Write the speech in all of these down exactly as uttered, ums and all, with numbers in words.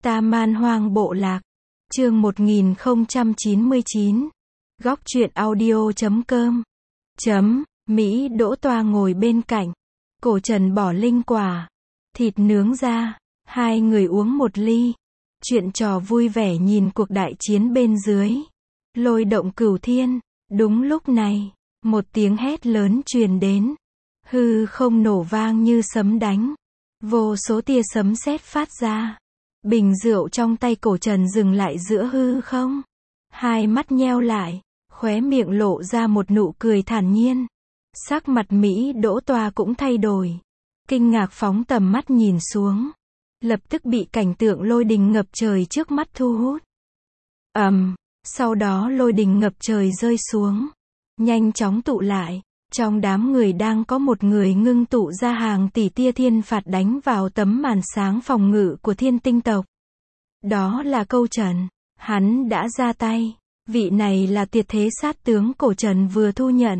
Ta Man Hoang Bộ Lạc. Chương một nghìn không trăm chín mươi chín. Góc truyện audio chấm com. Chấm, Mỹ Đỗ Toa ngồi bên cạnh. Cổ Trần bỏ linh quả. Thịt nướng ra. Hai người uống một ly. Chuyện trò vui vẻ nhìn cuộc đại chiến bên dưới. Lôi động cửu thiên. Đúng lúc này, một tiếng hét lớn truyền đến. Hư không nổ vang như sấm đánh. Vô số tia sấm sét phát ra. Bình rượu trong tay Cổ Trần dừng lại giữa hư không. Hai mắt nheo lại, khóe miệng lộ ra một nụ cười thản nhiên. Sắc mặt Mỹ Đỗ Toa cũng thay đổi. Kinh ngạc phóng tầm mắt nhìn xuống. Lập tức bị cảnh tượng lôi đình ngập trời trước mắt thu hút. ầm, um, sau đó lôi đình ngập trời rơi xuống. Nhanh chóng tụ lại. Trong đám người đang có một người ngưng tụ ra hàng tỷ tia thiên phạt đánh vào tấm màn sáng phòng ngự của Thiên Tinh tộc. Đó là Câu Trần. Hắn đã ra tay. Vị này là tuyệt thế sát tướng Cổ Trần vừa thu nhận.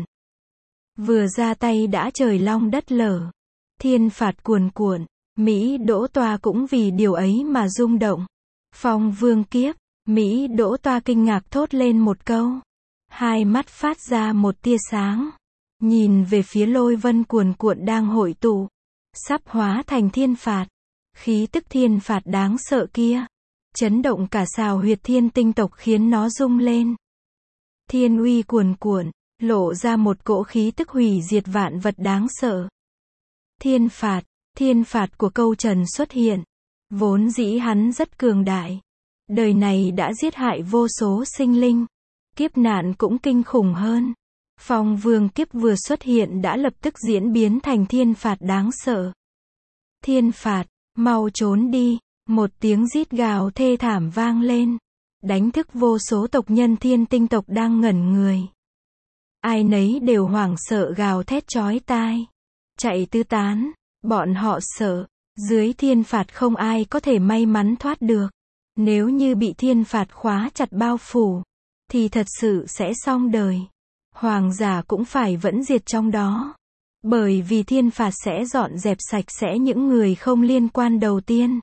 Vừa ra tay đã trời long đất lở. Thiên phạt cuồn cuộn. Mỹ Đỗ Toa cũng vì điều ấy mà rung động. Phong vương kiếp. Mỹ Đỗ Toa kinh ngạc thốt lên một câu. Hai mắt phát ra một tia sáng. Nhìn về phía lôi vân cuồn cuộn đang hội tụ. Sắp hóa thành thiên phạt. Khí tức thiên phạt đáng sợ kia. Chấn động cả xào huyệt Thiên Tinh tộc khiến nó rung lên. Thiên uy cuồn cuộn. Lộ ra một cỗ khí tức hủy diệt vạn vật đáng sợ. Thiên phạt. Thiên phạt của Câu Trần xuất hiện. Vốn dĩ hắn rất cường đại. Đời này đã giết hại vô số sinh linh. Kiếp nạn cũng kinh khủng hơn. Phong vương kiếp vừa xuất hiện đã lập tức diễn biến thành thiên phạt đáng sợ. Thiên phạt, mau trốn đi. Một tiếng rít gào thê thảm vang lên. Đánh thức vô số tộc nhân Thiên Tinh tộc đang ngẩn người. Ai nấy đều hoảng sợ gào thét chói tai. Chạy tứ tán. Bọn họ sợ. Dưới thiên phạt không ai có thể may mắn thoát được. Nếu như bị thiên phạt khóa chặt bao phủ. Thì thật sự sẽ xong đời. Hoàng giả cũng phải vẫn diệt trong đó. Bởi vì thiên phạt sẽ dọn dẹp sạch sẽ những người không liên quan đầu tiên.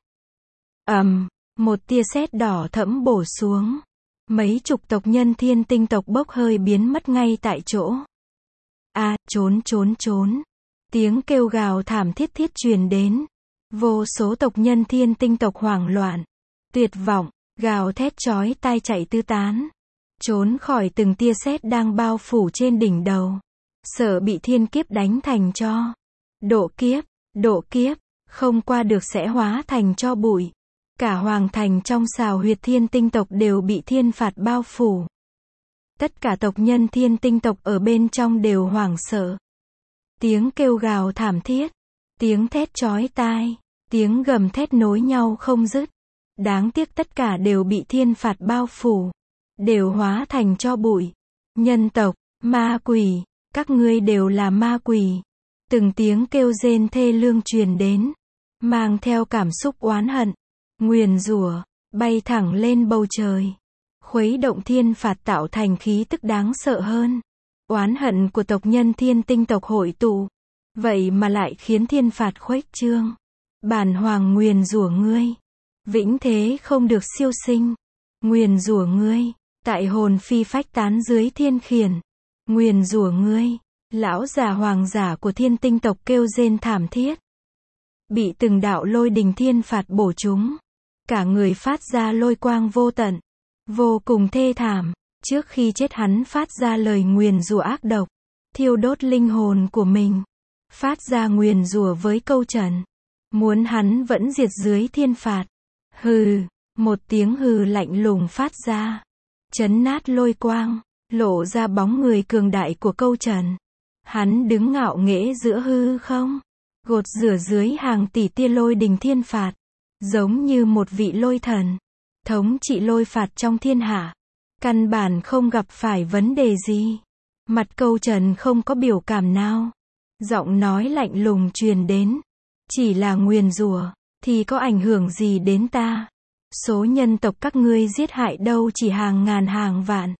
ầm, um, một tia sét đỏ thẫm bổ xuống. Mấy chục tộc nhân Thiên Tinh tộc bốc hơi biến mất ngay tại chỗ. A, à, trốn trốn trốn. Tiếng kêu gào thảm thiết thiết truyền đến. Vô số tộc nhân Thiên Tinh tộc hoảng loạn. Tuyệt vọng, gào thét chói tai chạy tứ tán. Trốn khỏi từng tia sét đang bao phủ trên đỉnh đầu. Sợ bị thiên kiếp đánh thành tro. Độ kiếp, độ kiếp, không qua được sẽ hóa thành tro bụi. Cả hoàng thành trong xào huyệt Thiên Tinh tộc đều bị thiên phạt bao phủ. Tất cả tộc nhân Thiên Tinh tộc ở bên trong đều hoảng sợ. Tiếng kêu gào thảm thiết, tiếng thét chói tai, tiếng gầm thét nối nhau không dứt. Đáng tiếc tất cả đều bị thiên phạt bao phủ. Đều hóa thành tro bụi. Nhân tộc, ma quỷ, các ngươi đều là ma quỷ. Từng tiếng kêu rên thê lương truyền đến. Mang theo cảm xúc oán hận. Nguyền rủa, bay thẳng lên bầu trời. Khuấy động thiên phạt tạo thành khí tức đáng sợ hơn. Oán hận của tộc nhân Thiên Tinh tộc hội tụ. Vậy mà lại khiến thiên phạt khuếch trương. Bản hoàng nguyền rủa ngươi. Vĩnh thế không được siêu sinh. Nguyền rủa ngươi. Tại hồn phi phách tán dưới thiên khiển. Nguyền rủa ngươi. Lão già hoàng giả của Thiên Tinh tộc kêu rên thảm thiết. Bị từng đạo lôi đình thiên phạt bổ trúng. Cả người phát ra lôi quang vô tận. Vô cùng thê thảm. Trước khi chết hắn phát ra lời nguyền rủa ác độc. Thiêu đốt linh hồn của mình. Phát ra nguyền rủa với Câu Trần. Muốn hắn vẫn diệt dưới thiên phạt. Hừ. Một tiếng hừ lạnh lùng phát ra. Chấn nát lôi quang. Lộ ra bóng người cường đại của Câu Trần. Hắn đứng ngạo nghễ giữa hư không. Gột rửa dưới hàng tỷ tia lôi đình thiên phạt. Giống như một vị lôi thần. Thống trị lôi phạt trong thiên hạ. Căn bản không gặp phải vấn đề gì. Mặt Câu Trần không có biểu cảm nào. Giọng nói lạnh lùng truyền đến. Chỉ là nguyền rủa thì có ảnh hưởng gì đến ta? Số nhân tộc các ngươi giết hại đâu chỉ hàng ngàn hàng vạn.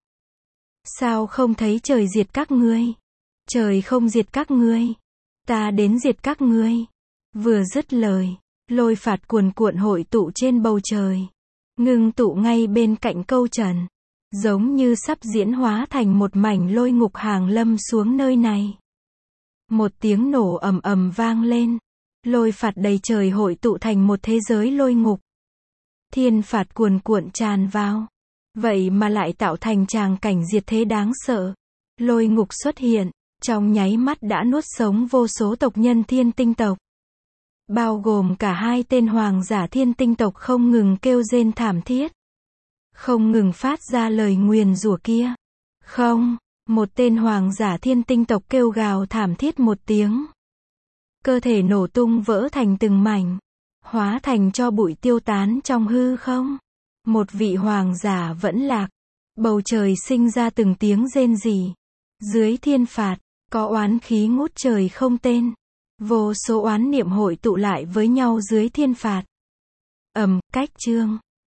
Sao không thấy trời diệt các ngươi? Trời không diệt các ngươi. Ta đến diệt các ngươi. Vừa dứt lời, Lôi phạt cuồn cuộn hội tụ trên bầu trời. Ngưng tụ ngay bên cạnh câu trần. Giống như sắp diễn hóa thành một mảnh lôi ngục hàng lâm xuống nơi này. Một tiếng nổ ầm ầm vang lên. Lôi phạt đầy trời hội tụ thành một thế giới lôi ngục. Thiên phạt cuồn cuộn tràn vào. Vậy mà lại tạo thành tràng cảnh diệt thế đáng sợ. Lôi ngục xuất hiện, trong nháy mắt đã nuốt sống vô số tộc nhân thiên tinh tộc. Bao gồm cả hai tên hoàng giả thiên tinh tộc không ngừng kêu rên thảm thiết. Không ngừng phát ra lời nguyền rủa kia. Không, một tên hoàng giả thiên tinh tộc kêu gào thảm thiết một tiếng. Cơ thể nổ tung vỡ thành từng mảnh. Hóa thành cho bụi tiêu tán trong hư không. Một vị hoàng giả vẫn lạc. Bầu trời sinh ra từng tiếng rên rỉ. Dưới thiên phạt, có oán khí ngút trời không tên. Vô số oán niệm hội tụ lại với nhau dưới thiên phạt. Ầm, cách chương.